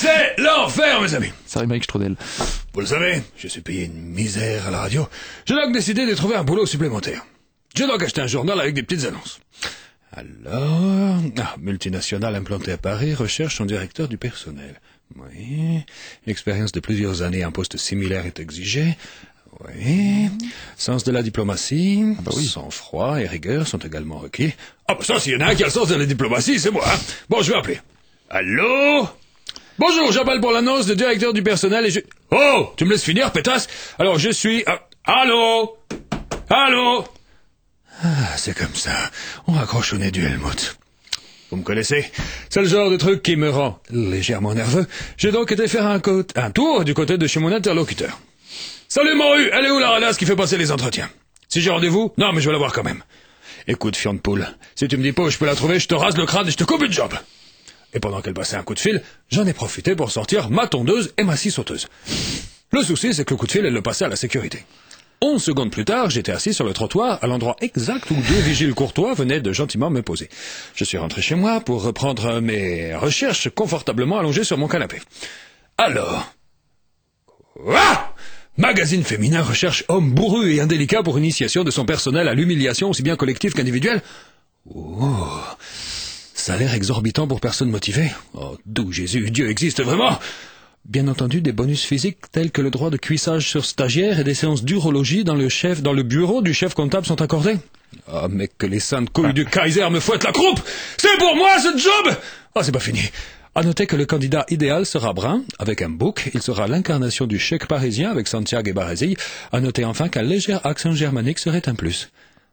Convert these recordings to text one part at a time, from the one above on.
C'est l'enfer, mes amis. Ça rime avec Strodel. Vous le savez, je suis payé une misère à la radio. J'ai donc décidé de trouver un boulot supplémentaire. J'ai donc acheté un journal avec des petites annonces. Alors, multinationale implantée à Paris recherche son directeur du personnel. Oui. Expérience de plusieurs années à un poste similaire est exigée. Oui. Sens de la diplomatie. Ah bah oui. Sang-froid et rigueur sont également requis. Ah bah ça, s'il y en a un qui a le sens de la diplomatie, c'est moi. Hein. Bon, je vais appeler. Allô? Bonjour, j'appelle pour l'annonce de directeur du personnel et je... Oh! Tu me laisses finir, pétasse? Alors, je suis... Allô? Allô? Ah, c'est comme ça. On raccroche au nez du Helmut. Vous me connaissez? C'est le genre de truc qui me rend légèrement nerveux. J'ai donc été faire un tour du côté de chez mon interlocuteur. Salut Moru, elle est où la radasse qui fait passer les entretiens? Si j'ai rendez-vous? Non, mais je vais la voir quand même. Écoute, fion de poule, si tu me dis pas où je peux la trouver, je te rase le crâne et je te coupe une job. Et pendant qu'elle passait un coup de fil, j'en ai profité pour sortir ma tondeuse et ma scie sauteuse. Le souci, c'est que le coup de fil, elle le passait à la sécurité. 11 secondes plus tard, j'étais assis sur le trottoir à l'endroit exact où 2 vigiles courtois venaient de gentiment me poser. Je suis rentré chez moi pour reprendre mes recherches confortablement allongé sur mon canapé. Alors... Ah! Magazine féminin recherche homme bourru et indélicat pour initiation de son personnel à l'humiliation aussi bien collective qu'individuelle. Oh, salaire exorbitant pour personnes motivées. Oh, d'où Jésus, Dieu existe vraiment. Bien entendu, des bonus physiques tels que le droit de cuissage sur stagiaire et des séances d'urologie dans le bureau du chef comptable sont accordés. Ah, mais que les saintes couilles du Kaiser me fouettent la croupe! C'est pour moi, ce job! Ah, c'est pas fini. À noter que le candidat idéal sera brun, avec un bouc. Il sera l'incarnation du chèque parisien avec Santiago et Baresi. À noter enfin qu'un léger accent germanique serait un plus.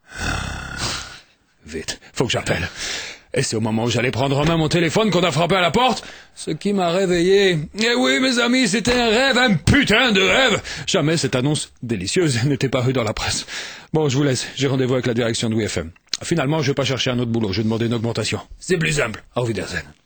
Vite, faut que j'appelle. Et c'est au moment où j'allais prendre en main mon téléphone qu'on a frappé à la porte, ce qui m'a réveillé. Eh oui, mes amis, c'était un rêve, un putain de rêve. Jamais cette annonce délicieuse n'était parue dans la presse. Bon, je vous laisse, j'ai rendez-vous avec la direction de WFM. Finalement, je vais pas chercher un autre boulot, je vais demander une augmentation. C'est plus simple. Au Wiedersehen.